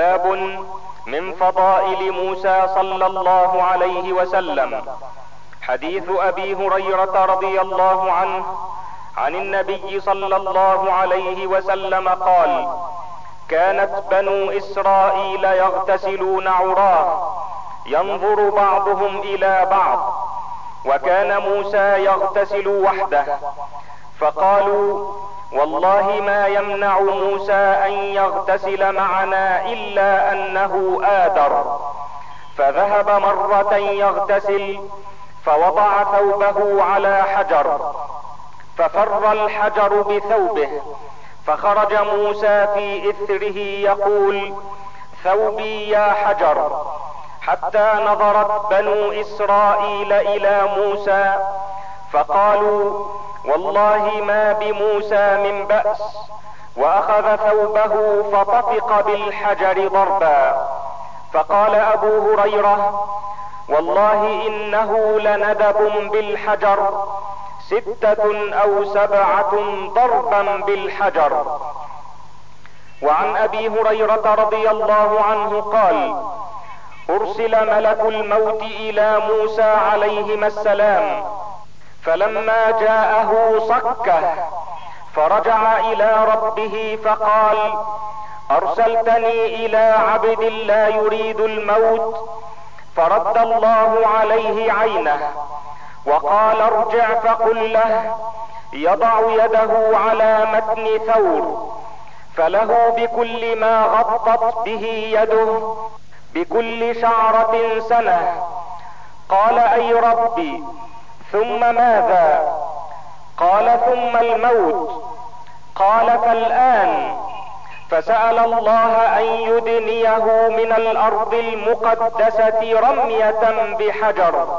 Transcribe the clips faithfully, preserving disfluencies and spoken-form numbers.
باب من فضائل موسى صلى الله عليه وسلم. حديث ابي هريرة رضي الله عنه عن النبي صلى الله عليه وسلم قال: كانت بنو اسرائيل يغتسلون عراه ينظر بعضهم الى بعض، وكان موسى يغتسل وحده، فقالوا: والله ما يمنع موسى ان يغتسل معنا الا انه آدر. فذهب مرة يغتسل فوضع ثوبه على حجر، ففر الحجر بثوبه، فخرج موسى في اثره يقول: ثوبي يا حجر، حتى نظرت بنو اسرائيل الى موسى فقالوا: والله ما بموسى من بأس، واخذ ثوبه فطفق بالحجر ضربا. فقال ابو هريرة: والله انه لندب بالحجر ستة او سبعة ضربا بالحجر. وعن ابي هريرة رضي الله عنه قال: ارسل ملك الموت الى موسى عليهما السلام، فلما جاءه صكه، فرجع الى ربه فقال: ارسلتني الى عبد لا يريد الموت، فرد الله عليه عينه وقال: ارجع فقل له يضع يده على متن ثور، فله بكل ما غطت به يده بكل شعرة سنة. قال: اي ربي، ثم ماذا؟ قال: ثم الموت. قال: فالآن. فسأل الله ان يدنيه من الارض المقدسة رمية بحجر.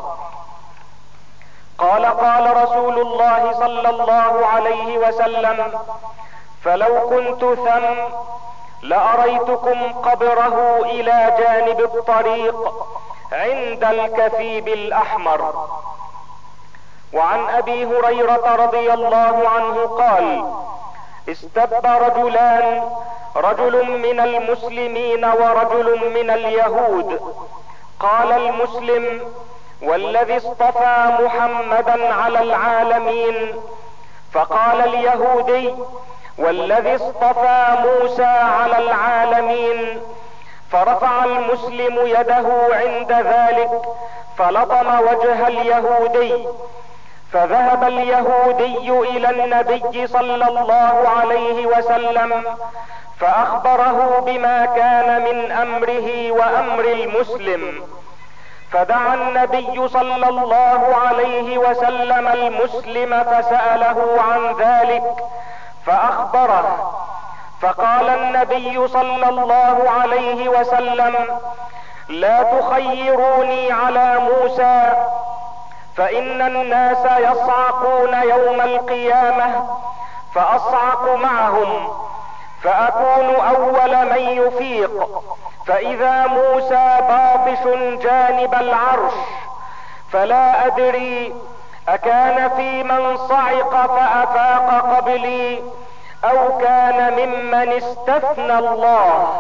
قال: قال رسول الله صلى الله عليه وسلم: فلو كنت ثم لأريتكم قبره الى جانب الطريق عند الكثيب الاحمر. وعن ابي هريرة رضي الله عنه قال: استب رجلان، رجل من المسلمين ورجل من اليهود. قال المسلم: والذي اصطفى محمدا على العالمين. فقال اليهودي: والذي اصطفى موسى على العالمين. فرفع المسلم يده عند ذلك فلطم وجه اليهودي، فذهب اليهودي الى النبي صلى الله عليه وسلم فاخبره بما كان من امره وامر المسلم، فدعا النبي صلى الله عليه وسلم المسلم فسأله عن ذلك فاخبره، فقال النبي صلى الله عليه وسلم: لا تخيروني على موسى، فان الناس يصعقون يوم القيامة فاصعق معهم، فاكون اول من يفيق، فاذا موسى باطش جانب العرش، فلا ادري اكان في من صعق فافاق قبلي او كان ممن استثنى الله.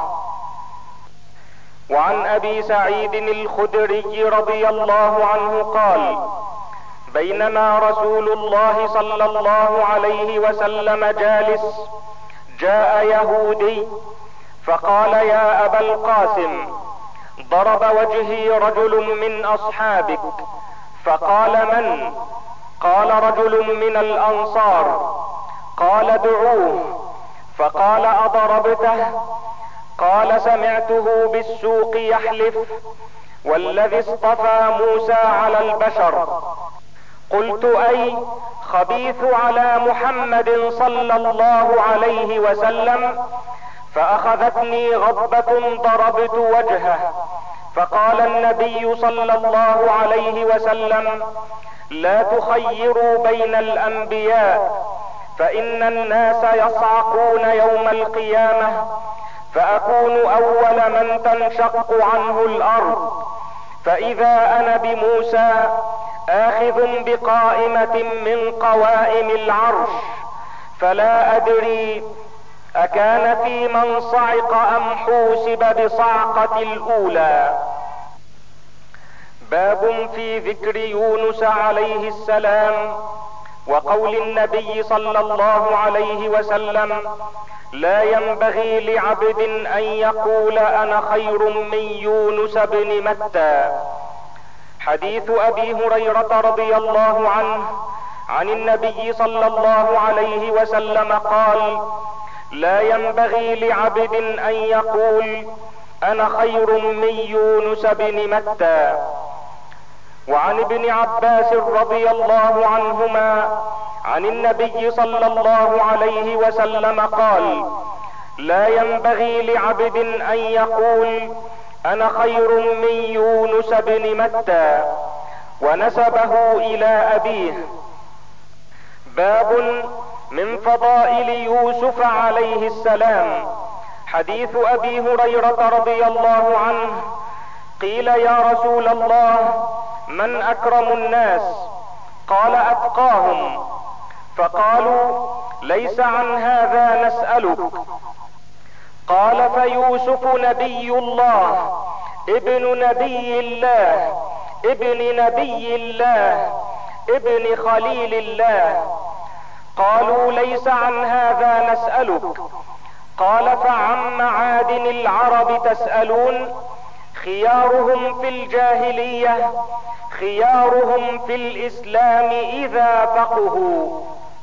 وعن ابي سعيد الخدري رضي الله عنه قال: بينما رسول الله صلى الله عليه وسلم جالس، جاء يهودي فقال: يا ابا القاسم، ضرب وجهي رجل من اصحابك. فقال: من؟ قال: رجل من الانصار. قال: دعوه. فقال: اضربته؟ قال: سمعته بالسوق يحلف: والذي اصطفى موسى على البشر. قلت: اي خبيث على محمد صلى الله عليه وسلم. فاخذتني غضبة ضربت وجهه. فقال النبي صلى الله عليه وسلم: لا تخيروا بين الانبياء، فان الناس يصعقون يوم القيامة، فاكون اول من تنشق عنه الارض، فاذا انا بموسى آخذ بقائمة من قوائم العرش، فلا ادري اكان في من صعق ام حوسب بصعقة الاولى. باب في ذكر يونس عليه السلام وقول النبي صلى الله عليه وسلم: لا ينبغي لعبد ان يقول انا خير من يونس بن متى. حديث ابي هريرة رضي الله عنه عن النبي صلى الله عليه وسلم قال: لا ينبغي لعبد ان يقول انا خير من يونس بن متى. وعن ابن عباس رضي الله عنهما عن النبي صلى الله عليه وسلم قال: لا ينبغي لعبد ان يقول انا خير من يونس بن متى، ونسبه الى ابيه. باب من فضائل يوسف عليه السلام. حديث ابي هريرة رضي الله عنه: قيل يا رسول الله من اكرم الناس؟ قال اتقاهم. فقالوا ليس عن هذا نسألك. قال فيوسف نبي الله ابن نبي الله ابن نبي الله ابن خليل الله. قالوا ليس عن هذا نسألك. قال فعن معادن العرب تسألون؟ خيارهم في الجاهلية خيارهم في الاسلام اذا فقهوا.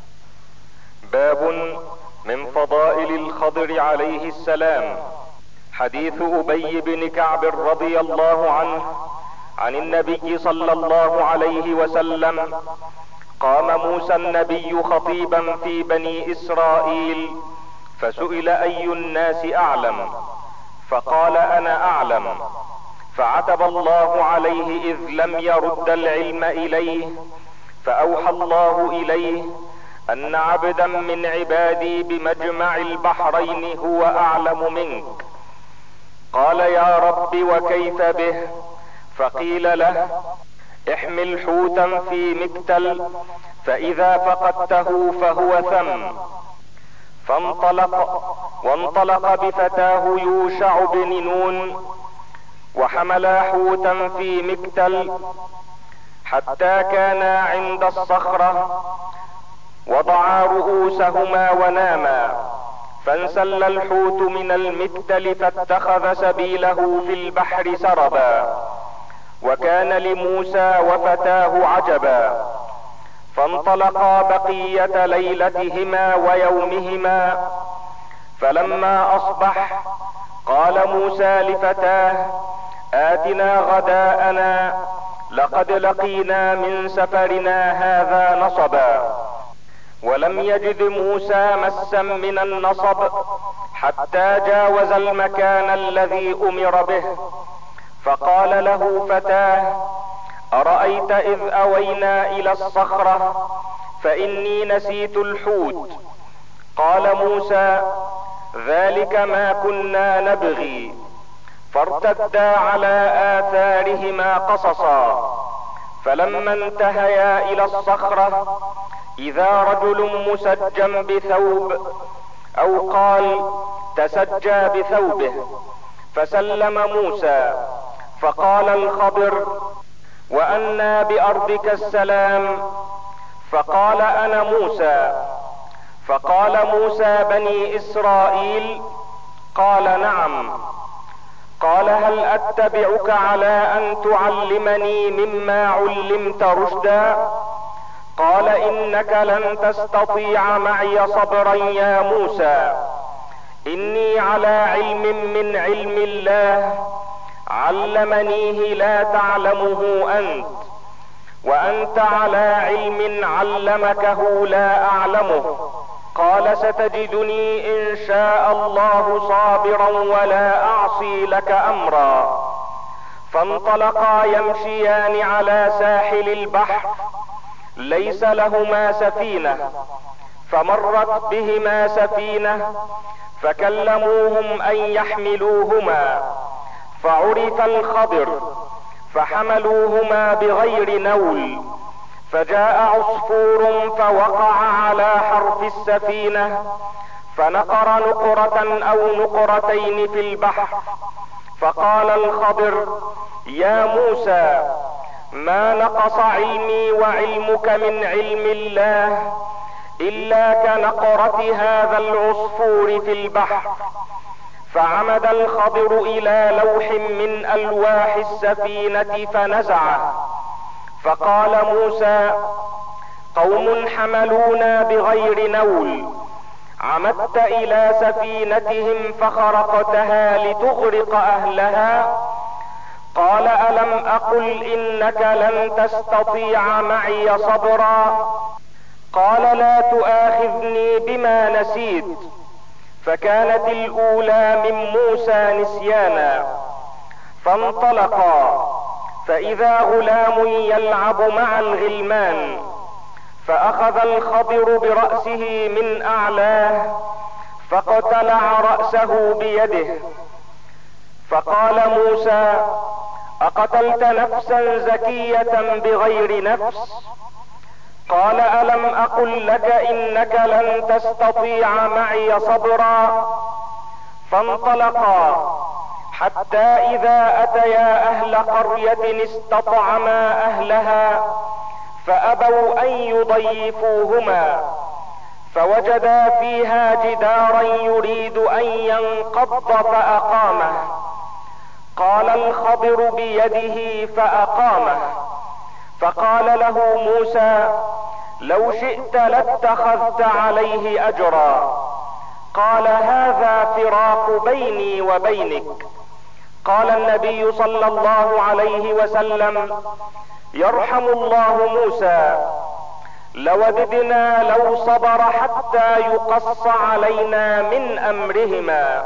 باب من فضائل الخضر عليه السلام. حديث ابي بن كعب رضي الله عنه عن النبي صلى الله عليه وسلم: قام موسى النبي خطيبا في بني اسرائيل فسئل اي الناس اعلم؟ فقال انا اعلم. فعتب الله عليه اذ لم يرد العلم اليه، فاوحى الله اليه ان عبدا من عبادي بمجمع البحرين هو اعلم منك. قال يا رب وكيف به؟ فقيل له: احمل حوتا في مكتل فاذا فقدته فهو ثم. فانطلق وانطلق بفتاه يوشع بن نون وحملا حوتا في مكتل حتى كانا عند الصخرة، وضعا رؤوسهما وناما، فانسل الحوت من المكتل فاتخذ سبيله في البحر سربا. وكان لموسى وفتاه عجبا، فانطلقا بقية ليلتهما ويومهما. فلما اصبح قال موسى لفتاه: آتنا غداءنا لقد لقينا من سفرنا هذا نصبا. ولم يجد موسى مسا من النصب حتى جاوز المكان الذي امر به. فقال له فتاه: أرأيت إذ أوينا إلى الصخرة فإني نسيت الحوت؟ قال موسى: ذلك ما كنا نبغي. فارتدا على آثارهما قصصا. فلما انتهيا إلى الصخرة إذا رجل مسجى بثوب، أو قال تسجى بثوبه، فسلم موسى. فقال الخضر: وأنى بأرضك السلام؟ فقال: أنا موسى. فقال موسى: بني إسرائيل؟ قال: نعم. قال: هل أتبعك على أن تعلمني مما علمت رشدا؟ قال: إنك لن تستطيع معي صبرا يا موسى. إني على علم من علم الله علمنيه لا تعلمه أنت، وأنت على علم علمكه لا أعلمه. قال: ستجدني إن شاء الله صابرا ولا أعصي لك أمرا. فانطلقا يمشيان على ساحل البحر ليس لهما سفينة، فمرت بهما سفينة فكلموهم أن يحملوهما، فعرف الخضر فحملوهما بغير نول. فجاء عصفور فوقع على حرف السفينة فنقر نقرة او نقرتين في البحر، فقال الخضر: يا موسى، ما نقص علمي وعلمك من علم الله الا كنقرة هذا العصفور في البحر. فعمد الخضر الى لوح من الواح السفينة فنزعه، فقال موسى: قوم حملونا بغير نول، عمدت الى سفينتهم فخرقتها لتغرق اهلها؟ قال: الم اقل انك لن تستطيع معي صبرا؟ قال: لا تؤاخذني بما نسيت. فكانت الاولى من موسى نسيانا. فانطلقا، فاذا غلام يلعب مع الغلمان، فاخذ الخضر برأسه من اعلاه فاقتلع رأسه بيده. فقال موسى: اقتلت نفسا زكية بغير نفس؟ قال: الم اقل لك انك لن تستطيع معي صبرا؟ فانطلقا حتى اذا اتيا اهل قرية استطعما اهلها فابوا ان يضيفوهما، فوجدا فيها جدارا يريد ان ينقض فاقامه. قال الخضر بيده فاقامه. فقال له موسى: لو شئت لاتخذت عليه اجرا. قال: هذا فراق بيني وبينك. قال النبي صلى الله عليه وسلم: يرحم الله موسى، لوددنا لو صبر حتى يقص علينا من امرهما.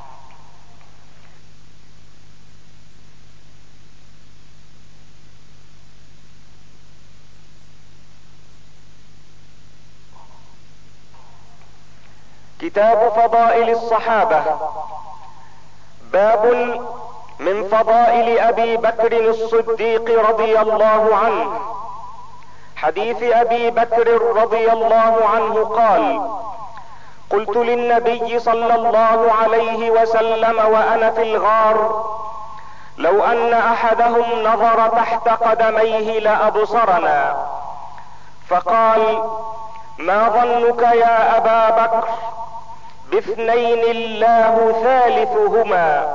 كتاب فضائل الصحابة. باب من فضائل ابي بكر الصديق رضي الله عنه. حديث ابي بكر رضي الله عنه قال: قلت للنبي صلى الله عليه وسلم وانا في الغار: لو ان احدهم نظر تحت قدميه لابصرنا. فقال: ما ظنك يا ابا بكر باثنين الله ثالثهما؟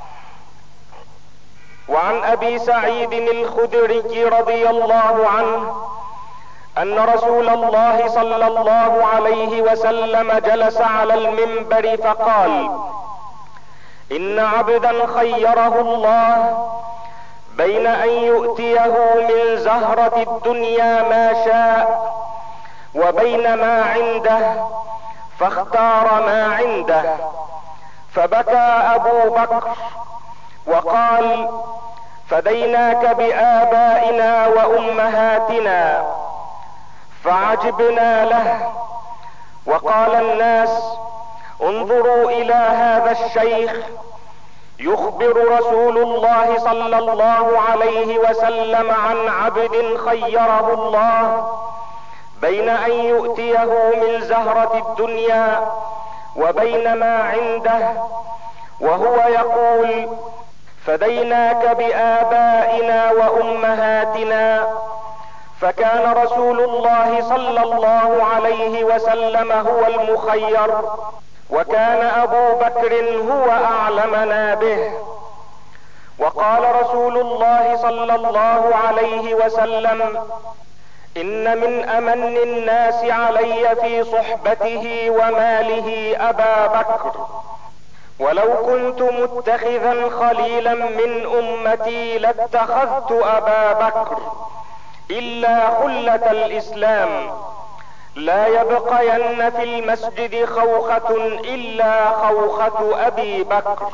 وعن ابي سعيد الخدري رضي الله عنه ان رسول الله صلى الله عليه وسلم جلس على المنبر فقال: ان عبدا خيره الله بين ان يؤتيه من زهرة الدنيا ما شاء وبين ما عنده، فاختار ما عنده. فبكى ابو بكر وقال: فديناك بآبائنا وامهاتنا. فعجبنا له. وقال الناس: انظروا الى هذا الشيخ يخبر رسول الله صلى الله عليه وسلم عن عبد خيره الله بين ان يؤتيه من زهرة الدنيا وبين ما عنده، وهو يقول: فديناك بآبائنا وامهاتنا. فكان رسول الله صلى الله عليه وسلم هو المخير، وكان ابو بكر هو اعلمنا به. وقال رسول الله صلى الله عليه وسلم: ان من امن الناس علي في صحبته وماله ابا بكر، ولو كنت متخذا خليلا من امتي لاتخذت ابا بكر، الا خلة الاسلام، لا يبقين في المسجد خوخة الا خوخة ابي بكر.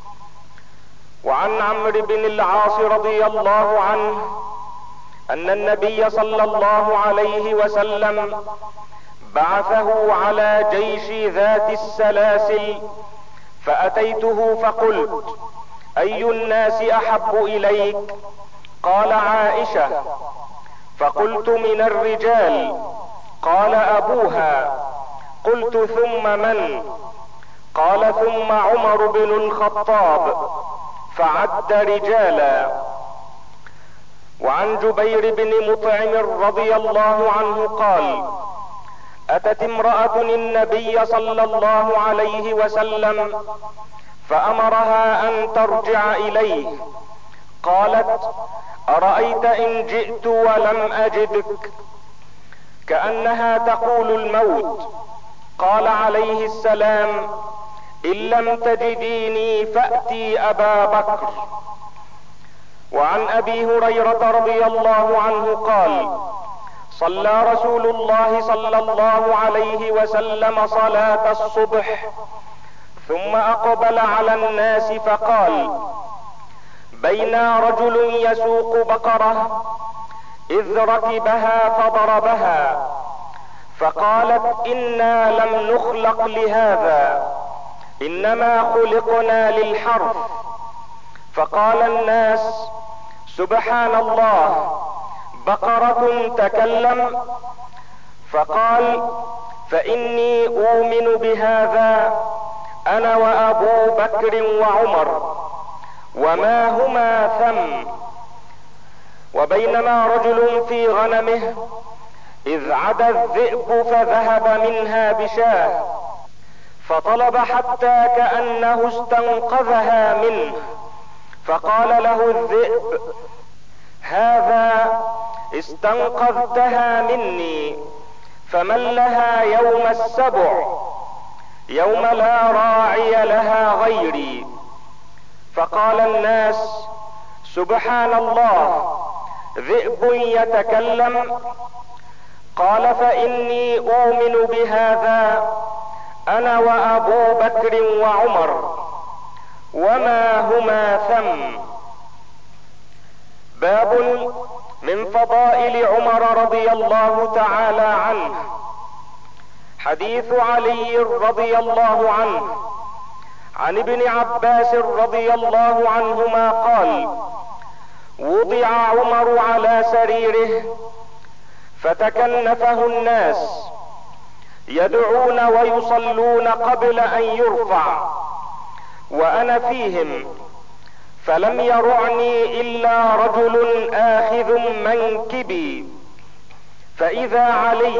وعن عمرو بن العاص رضي الله عنه ان النبي صلى الله عليه وسلم بعثه على جيش ذات السلاسل، فاتيته فقلت: اي الناس احب اليك؟ قال: عائشة. فقلت: من الرجال؟ قال: ابوها. قلت ثم من؟ قال ثم عمر بن الخطاب، فعد رجالا. وعن جبير بن مطعم رضي الله عنه قال: اتت امرأة النبي صلى الله عليه وسلم فامرها ان ترجع اليه، قالت: ارايت ان جئت ولم اجدك؟ كأنها تقول الموت. قال عليه السلام: ان لم تجديني فأتي ابا بكر. وعن ابي هريرة رضي الله عنه قال: صلى رسول الله صلى الله عليه وسلم صلاة الصبح ثم اقبل على الناس فقال: بينا رجل يسوق بقرة اذ ركبها فضربها، فقالت: انا لم نخلق لهذا، انما خلقنا للحرث. فقال الناس: سبحان الله، بقرة تكلم؟ فقال: فاني اؤمن بهذا انا وابو بكر وعمر، وما هما ثم. وبينما رجل في غنمه اذ عدا الذئب فذهب منها بشاه، فطلب حتى كأنه استنقذها منه، فقال له الذئب: هذا استنقذتها مني، فمن لها يوم السبع، يوم لا راعي لها غيري. فقال الناس: سبحان الله، ذئب يتكلم؟ قال: فاني اؤمن بهذا انا وابو بكر وعمر، وما هما ثم. باب من فضائل عمر رضي الله تعالى عنه. حديث علي رضي الله عنه عن ابن عباس رضي الله عنهما قال: وضع عمر على سريره فتكنفه الناس يدعون ويصلون قبل ان يرفع، وانا فيهم، فلم يرعني الا رجل اخذ منكبي، فاذا علي،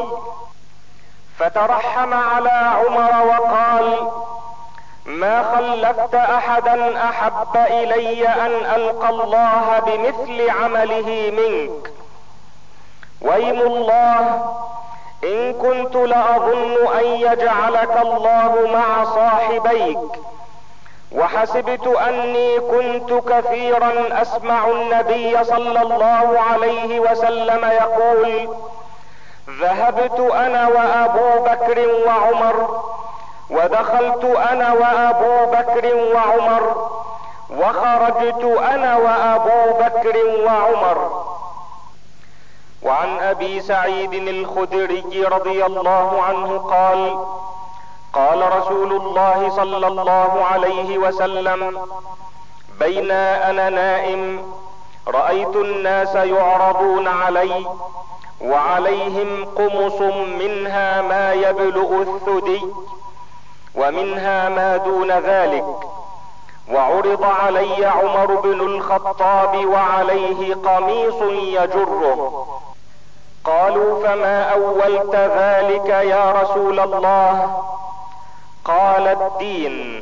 فترحم على عمر وقال: ما خلفت احدا احب الي ان القى الله بمثل عمله منك، وايم الله ان كنت لاظن ان يجعلك الله مع صاحبيك، وحسبت اني كنت كثيرا اسمع النبي صلى الله عليه وسلم يقول: ذهبت انا وابو بكر وعمر، ودخلت انا وابو بكر وعمر، وخرجت انا وابو بكر وعمر. وعن ابي سعيد الخدري رضي الله عنه قال: قال رسول الله صلى الله عليه وسلم: بين انا نائم رايت الناس يعرضون علي وعليهم قمص منها ما يبلغ الثدي ومنها ما دون ذلك، وعرض علي عمر بن الخطاب وعليه قميص يجره. قالوا: فما اولت ذلك يا رسول الله؟ قال: الدين.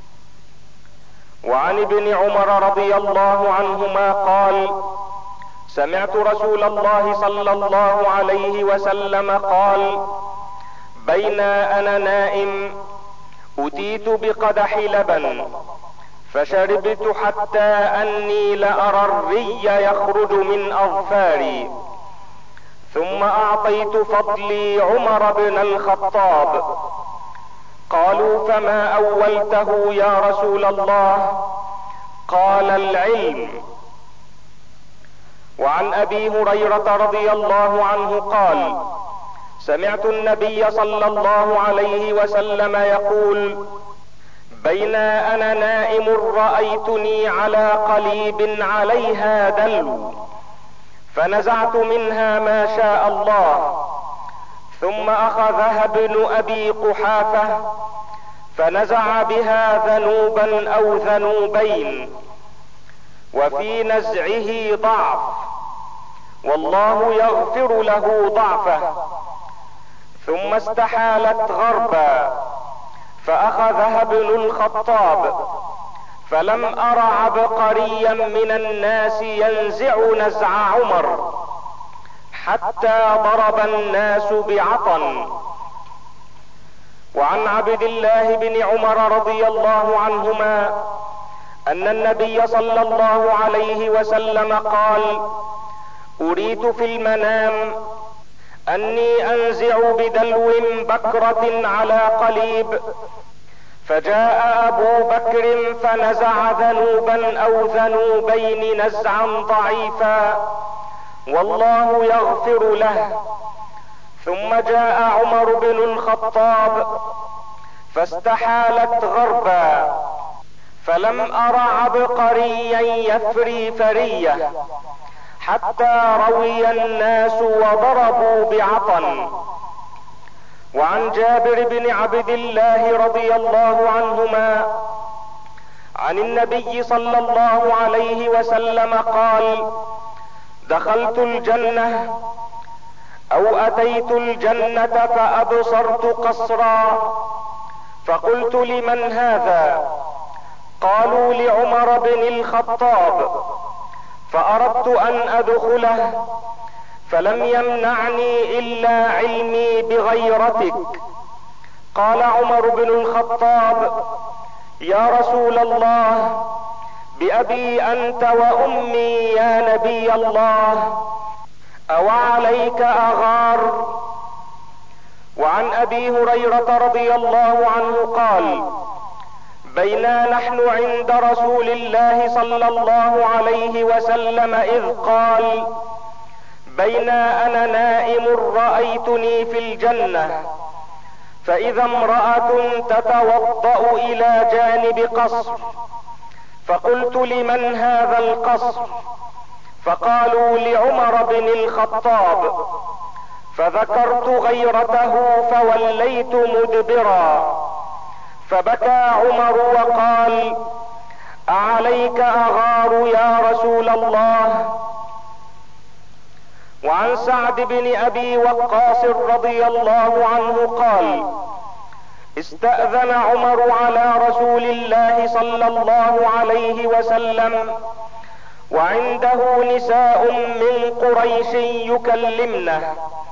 وعن ابن عمر رضي الله عنهما قال: سمعت رسول الله صلى الله عليه وسلم قال: بين انا نائم اتيت بقدح لبن فشربت حتى اني لارى الري يخرج من اظفاري، ثم اعطيت فضلي عمر بن الخطاب. قالوا: فما اولته يا رسول الله؟ قال: العلم. وعن ابي هريرة رضي الله عنه قال: سمعت النبي صلى الله عليه وسلم يقول: بين انا نائم رايتني على قليب عليها دلو، فنزعت منها ما شاء الله، ثم اخذها ابن ابي قحافة فنزع بها ذنوبا او ذنوبين، وفي نزعه ضعف، والله يغفر له ضعفه. ثم استحالت غربا فاخذها ابن الخطاب، فلم ار عبقريا من الناس ينزع نزع عمر حتى ضرب الناس بعطن. وعن عبد الله بن عمر رضي الله عنهما ان النبي صلى الله عليه وسلم قال: اريت في المنام اني انزع بدلو بكرة على قليب، فجاء ابو بكر فنزع ذنوبا او ذنوبين نزعا ضعيفا، والله يغفر له. ثم جاء عمر بن الخطاب فاستحالت غربا، فلم ار عبقريا يفري فرية حتى روي الناس وضربوا بعطن. وعن جابر بن عبد الله رضي الله عنهما عن النبي صلى الله عليه وسلم قال: دخلت الجنة او اتيت الجنة فابصرت قصرا، فقلت: لمن هذا؟ قالوا: لعمر بن الخطاب. فاردت ان ادخله فلم يمنعني الا علمي بغيرتك. قال عمر بن الخطاب: يا رسول الله، بأبي أنت وأمي يا نبي الله، أو عليك أغار؟ وعن أبي هريرة رضي الله عنه قال: بينا نحن عند رسول الله صلى الله عليه وسلم إذ قال: بينا أنا نائم رأيتني في الجنة، فإذا امرأة تتوضأ إلى جانب قصر، فقلت: لمن هذا القصر؟ فقالوا: لعمر بن الخطاب. فذكرت غيرته فوليت مدبرا، فبكى عمر وقال: أعليك أغار يا رسول الله؟ وعن سعد بن أبي وقاص رضي الله عنه قال: استأذن عمر على رسول الله صلى الله عليه وسلم وعنده نساء من قريش يكلمنه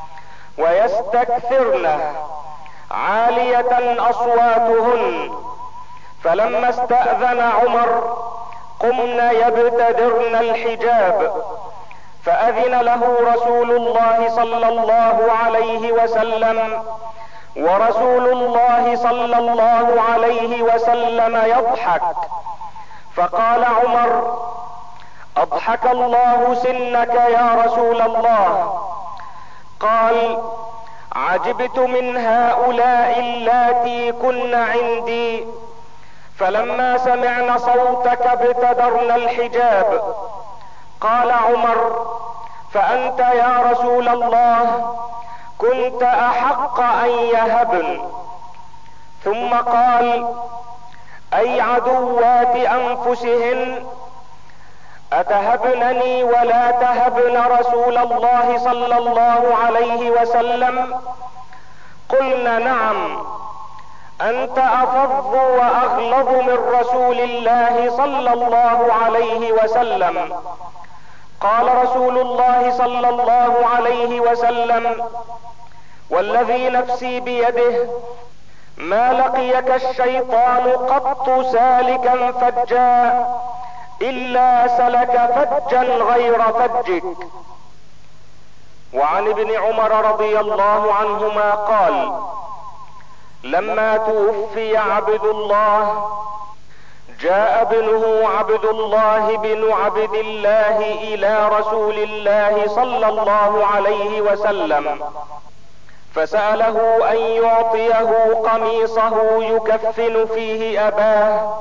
ويستكثرنه عالية أصواتهن، فلما استأذن عمر قمن يبتدرن الحجاب، فأذن له رسول الله صلى الله عليه وسلم، ورسول الله صلى الله عليه وسلم يضحك. فقال عمر: أضحك الله سنك يا رسول الله. قال: عجبت من هؤلاء اللاتي كن عندي، فلما سمعن صوتك ابتدرن الحجاب. قال عمر: فأنت يا رسول الله كنت أحق أن يهبن. ثم قال: أي عدوات أنفسهن، أتهبنني ولا تهبن رسول الله صلى الله عليه وسلم؟ قلنا: نعم، أنت أفظ وأغلظ من رسول الله صلى الله عليه وسلم. قال رسول الله صلى الله عليه وسلم: والذي نفسي بيده ما لقيك الشيطان قط سالكا فجا إلا سلك فجا غير فجك. وعن ابن عمر رضي الله عنهما قال: لما توفي عبد الله جاء ابنه عبد الله بن عبد الله إلى رسول الله صلى الله عليه وسلم، فسأله أن يعطيه قميصه يكفن فيه أباه،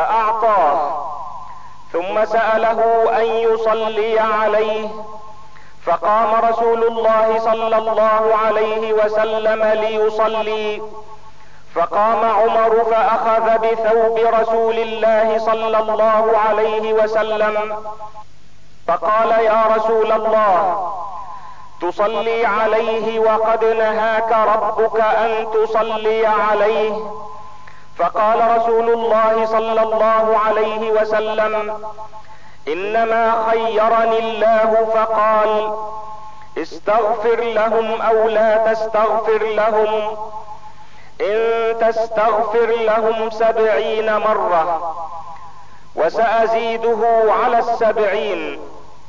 فأعطاه. ثم سأله أن يصلي عليه، فقام رسول الله صلى الله عليه وسلم ليصلي، فقام عمر فاخذ بثوب رسول الله صلى الله عليه وسلم فقال: يا رسول الله، تصلي عليه وقد نهاك ربك ان تصلي عليه. فقال رسول الله صلى الله عليه وسلم: انما خيرني الله فقال: استغفر لهم او لا تستغفر لهم، ان تستغفر لهم سبعين مرة وسأزيده على السبعين.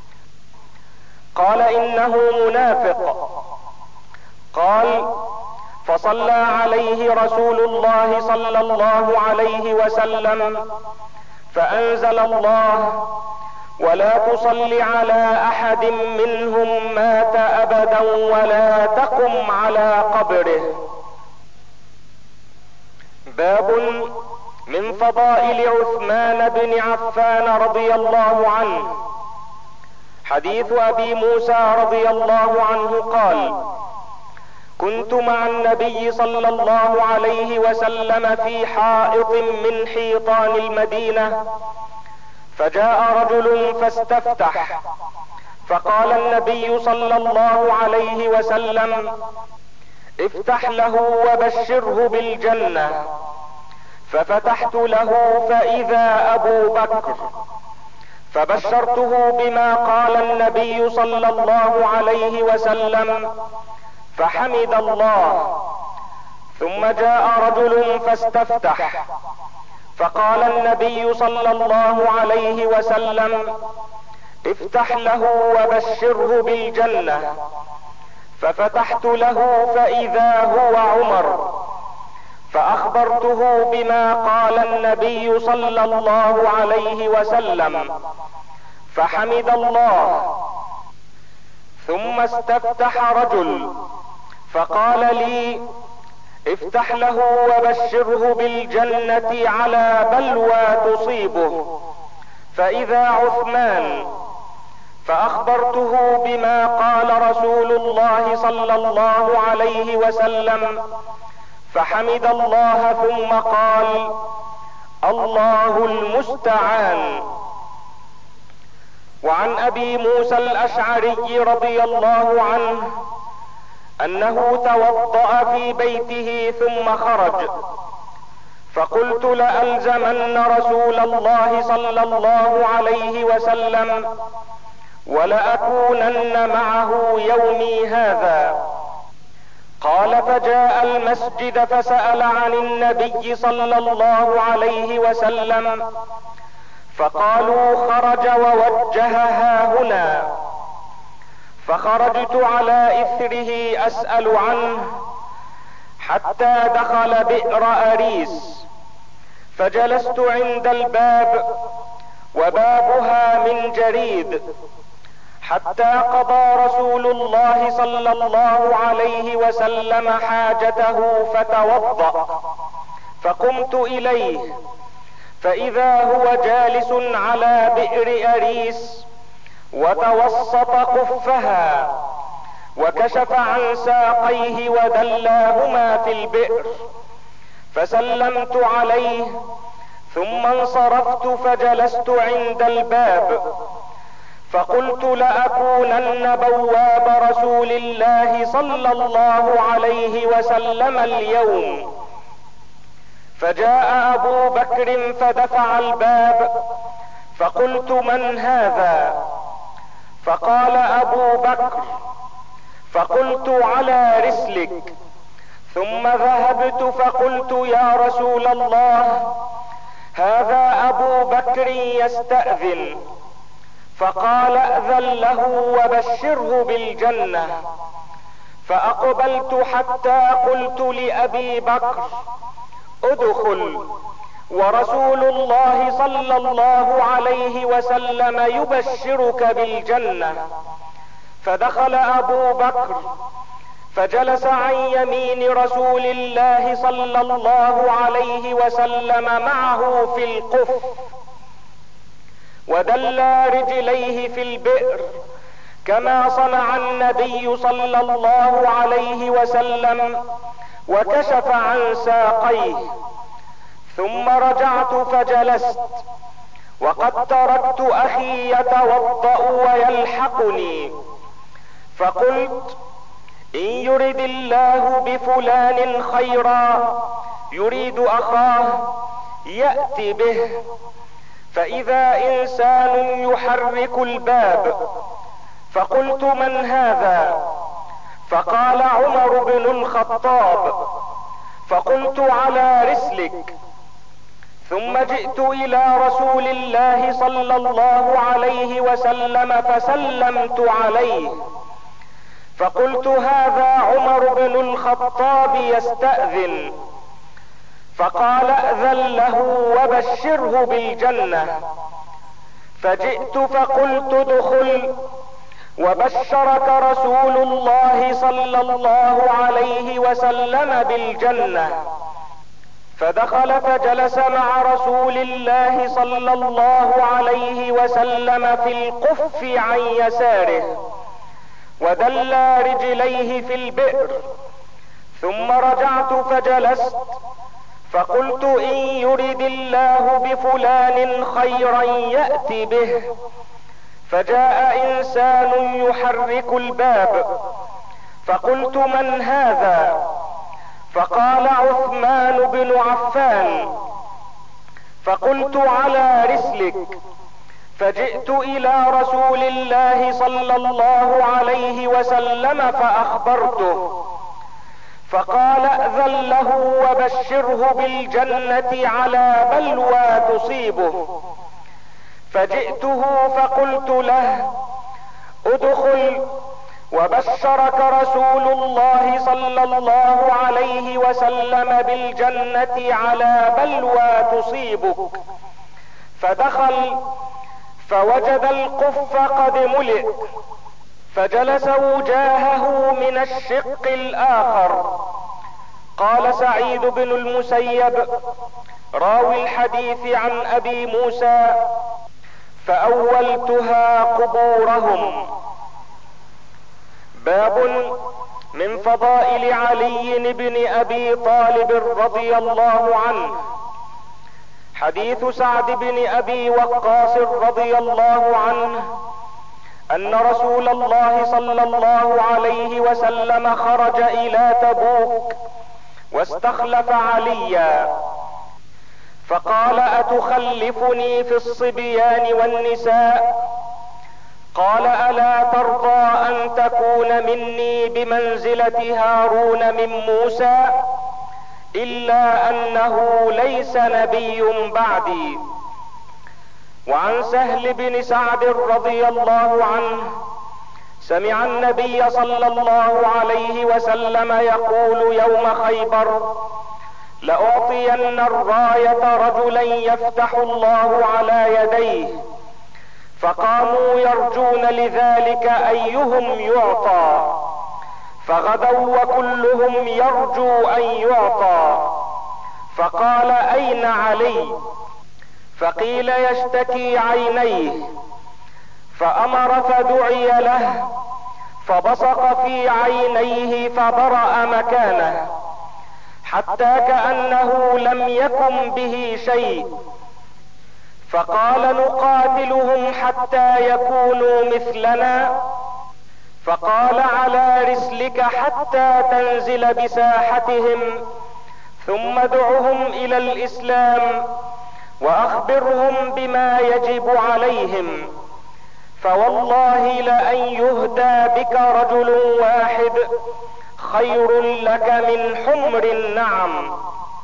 قال: انه منافق. قال: فصلى عليه رسول الله صلى الله عليه وسلم فانزل الله: ولا تصل على احد منهم مات ابدا ولا تقم على قبره. باب من فضائل عثمان بن عفان رضي الله عنه. حديث ابي موسى رضي الله عنه قال: كنت مع النبي صلى الله عليه وسلم في حائط من حيطان المدينة، فجاء رجل فاستفتح، فقال النبي صلى الله عليه وسلم: افتح له وبشره بالجنة. ففتحت له فاذا ابو بكر، فبشرته بما قال النبي صلى الله عليه وسلم فحمد الله. ثم جاء رجل فاستفتح، فقال النبي صلى الله عليه وسلم: افتح له وبشره بالجنة. ففتحت له فاذا هو عمر، فاخبرته بما قال النبي صلى الله عليه وسلم فحمد الله. ثم استفتح رجل فقال لي: افتح له وبشره بالجنة على بلوى تصيبه، فاذا عثمان. فاخبرته بما قال رسول الله صلى الله عليه وسلم فحمد الله، ثم قال: الله المستعان. وعن ابي موسى الاشعري رضي الله عنه انه توضأ في بيته ثم خرج، فقلت: لألزمن رسول الله صلى الله عليه وسلم ولأكونن معه يومي هذا. قال: فجاء المسجد فسأل عن النبي صلى الله عليه وسلم، فقالوا: خرج ووجه ها هنا. فخرجت على اثره اسأل عنه حتى دخل بئر اريس، فجلست عند الباب وبابها من جريد، حتى قضى رسول الله صلى الله عليه وسلم حاجته فتوضأ، فقمت اليه فاذا هو جالس على بئر اريس وتوسط قفها، وكشف عن ساقيه ودلاهما في البئر، فسلمت عليه ثم انصرفت فجلست عند الباب، فقلت: لأكونن بواب رسول الله صلى الله عليه وسلم اليوم. فجاء ابو بكر فدفع الباب، فقلت: من هذا؟ فقال ابو بكر، فقلت: على رسلك. ثم ذهبت فقلت: يا رسول الله، هذا ابو بكر يستأذن. فقال: ائذن له وبشره بالجنة. فاقبلت حتى قلت لابي بكر: ادخل، ورسول الله صلى الله عليه وسلم يبشرك بالجنة. فدخل ابو بكر فجلس عن يمين رسول الله صلى الله عليه وسلم معه في القف، ودلى رجليه في البئر، كما صنع النبي صلى الله عليه وسلم وكشف عن ساقيه، ثم رجعت فجلست وقد تركت اخي يتوضأ ويلحقني، فقلت ان يرد الله بفلان خيرا يريد اخاه يأتي به، فاذا انسان يحرك الباب، فقلت من هذا؟ فقال عمر بن الخطاب، فقلت على رسلك، ثم جئت الى رسول الله صلى الله عليه وسلم فسلمت عليه، فقلت هذا عمر بن الخطاب يستأذن، فقال ائذن له وبشره بالجنة، فجئت فقلت ادخل وبشرك رسول الله صلى الله عليه وسلم بالجنة، فدخل فجلس مع رسول الله صلى الله عليه وسلم في القف عن يساره ودلى رجليه في البئر، ثم رجعت فجلست فقلت ان يرد الله بفلان خيرا يأتي به، فجاء انسان يحرك الباب، فقلت من هذا؟ فقال عثمان بن عفان، فقلت على رسلك، فجئت الى رسول الله صلى الله عليه وسلم فاخبرته، فقال ائذن له وبشره بالجنة على بلوى تصيبه، فجئته فقلت له ادخل وبشرك رسول الله صلى الله عليه وسلم بالجنة على بلوى تصيبك، فدخل فوجد القف قد ملئ، فجلس وجاهه من الشق الاخر. قال سعيد بن المسيب راوي الحديث عن ابي موسى: فاولتها قبورهم. باب من فضائل علي بن ابي طالب رضي الله عنه. حديث سعد بن ابي وقاص رضي الله عنه ان رسول الله صلى الله عليه وسلم خرج الى تبوك واستخلف عليا، فقال اتخلفني في الصبيان والنساء؟ قال الا ترضى ان تكون مني بمنزلة هارون من موسى؟ الا انه ليس نبي بعدي. وعن سهل بن سعد رضي الله عنه سمع النبي صلى الله عليه وسلم يقول يوم خيبر: لأعطين الراية رجلا يفتح الله على يديه، فقاموا يرجون لذلك ايهم يعطى، فغدوا وكلهم يرجو ان يعطى، فقال اين علي؟ فقيل يشتكي عينيه، فامر فدعي له، فبصق في عينيه فبرأ مكانه حتى كأنه لم يكن به شيء، فقال نقاتلهم حتى يكونوا مثلنا؟ فقال على رسلك حتى تنزل بساحتهم، ثم ادعهم الى الاسلام واخبرهم بما يجب عليهم، فوالله لأن يهدى بك رجل واحد خير لك من حمر النعم.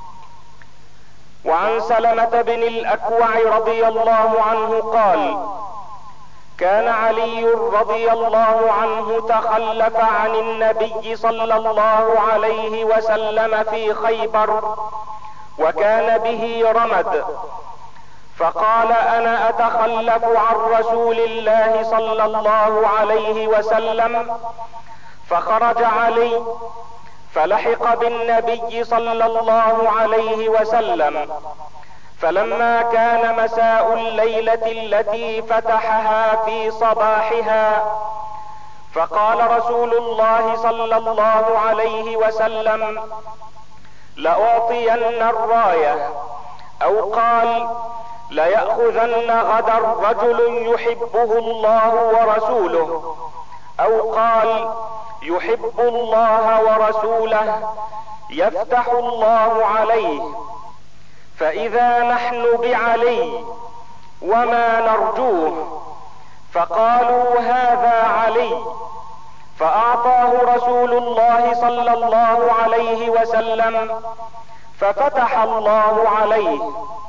وعن سلمة بن الأكوع رضي الله عنه قال: كان علي رضي الله عنه تخلف عن النبي صلى الله عليه وسلم في خيبر وكان به رمد، فقال انا اتخلف عن رسول الله صلى الله عليه وسلم، فخرج علي فلحق بالنبي صلى الله عليه وسلم، فلما كان مساء الليلة التي فتحها في صباحها فقال رسول الله صلى الله عليه وسلم: لأعطين الراية، او قال: ليأخذن غدا رجل يحبه الله ورسوله، او قال: يحب الله ورسوله يفتح الله عليه، فاذا نحن بعلي وما نرجوه. فقالوا: هذا علي. فاعطاه رسول الله صلى الله عليه وسلم، ففتح الله عليه.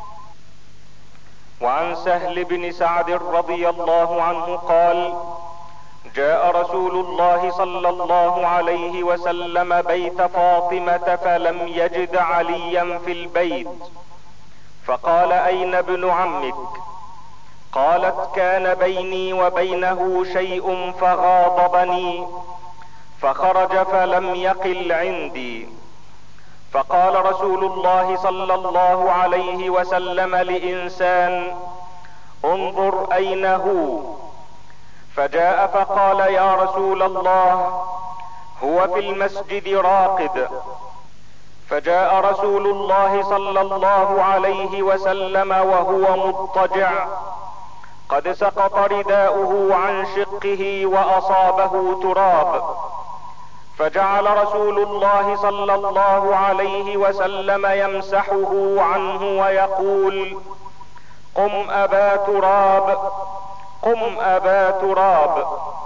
وعن سهل بن سعد رضي الله عنه قال: جاء رسول الله صلى الله عليه وسلم بيت فاطمة فلم يجد عليا في البيت، فقال: اين ابن عمك؟ قالت: كان بيني وبينه شيء فغاضبني فخرج فلم يقل عندي. فقال رسول الله صلى الله عليه وسلم لإنسان: انظر اين هو. فجاء فقال: يا رسول الله، هو في المسجد راقد. فجاء رسول الله صلى الله عليه وسلم وهو مضطجع، قد سقط رداؤه عن شقه واصابه تراب. فجعل رسول الله صلى الله عليه وسلم يمسحه عنه ويقول: قم ابا تراب، قم ابا تراب.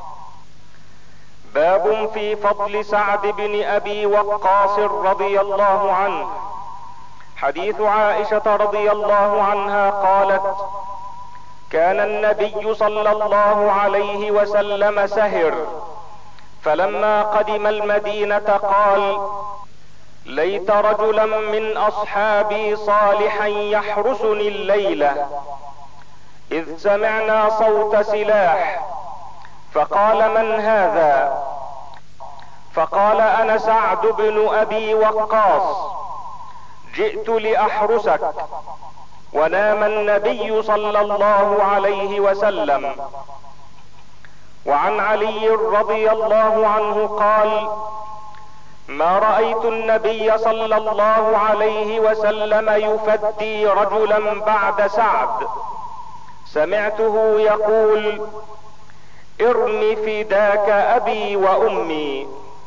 باب في فضل سعد بن ابي وقاص رضي الله عنه. حديث عائشة رضي الله عنها قالت: كان النبي صلى الله عليه وسلم سهر، فلما قدم المدينة قال: ليت رجلا من اصحابي صالحا يحرسني الليلة، اذ سمعنا صوت سلاح، فقال: من هذا؟ فقال: انا سعد بن ابي وقاص، جئت لاحرسك. ونام النبي صلى الله عليه وسلم. وعن علي رضي الله عنه قال: ما رأيت النبي صلى الله عليه وسلم يفدي رجلا بعد سعد، سمعته يقول: ارم فداك ابي وامي.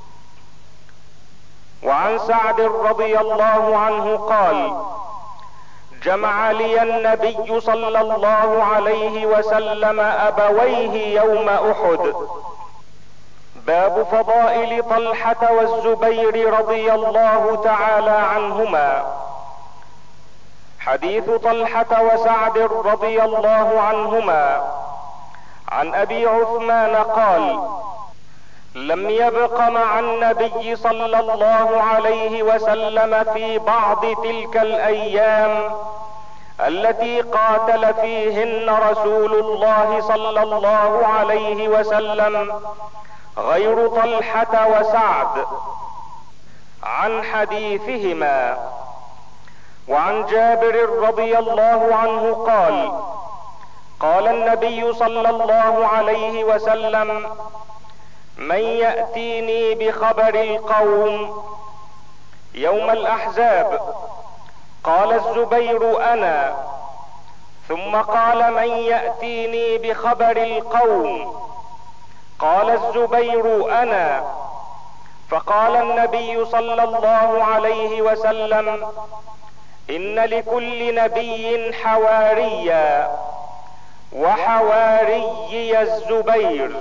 وعن سعد رضي الله عنه قال: جمع لي النبي صلى الله عليه وسلم ابويه يوم احد. باب فضائل طلحة والزبير رضي الله تعالى عنهما. حديث طلحة وسعد رضي الله عنهما. عن ابي عثمان قال: لم يبق مع النبي صلى الله عليه وسلم في بعض تلك الايام التي قاتل فيهن رسول الله صلى الله عليه وسلم غير طلحة وسعد. عن حديثهما. وعن جابر رضي الله عنه قال: قال النبي صلى الله عليه وسلم: من يأتيني بخبر القوم يوم الاحزاب؟ قال الزبير: انا. ثم قال: من يأتيني بخبر القوم؟ قال الزبير: انا. فقال النبي صلى الله عليه وسلم: ان لكل نبي حواريا، وحواري الزبير.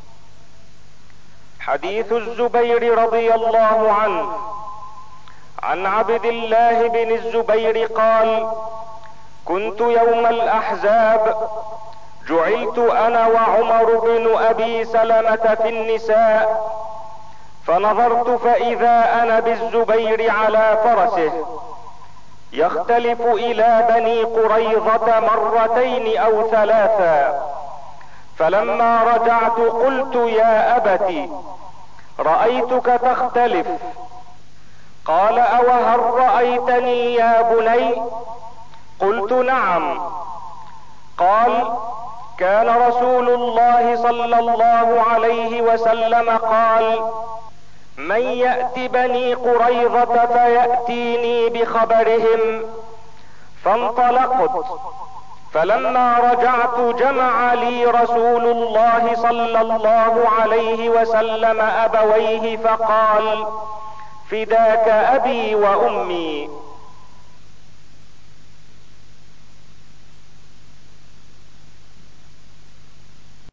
حديث الزبير رضي الله عنه. عن عبد الله بن الزبير قال: كنت يوم الاحزاب جعلت انا وعمر بن ابي سلمة في النساء، فنظرت فاذا انا بالزبير على فرسه يختلف الى بني قريظة مرتين او ثلاثا، فلما رجعت قلت: يا ابت، رأيتك تختلف. قال: اوهل رأيتني يا بني؟ قلت: نعم. قال: كان رسول الله صلى الله عليه وسلم قال: من يأت بني قريظة فيأتيني بخبرهم. فانطلقت، فلما رجعت جمع لي رسول الله صلى الله عليه وسلم ابويه فقال: فداك ابي وامي.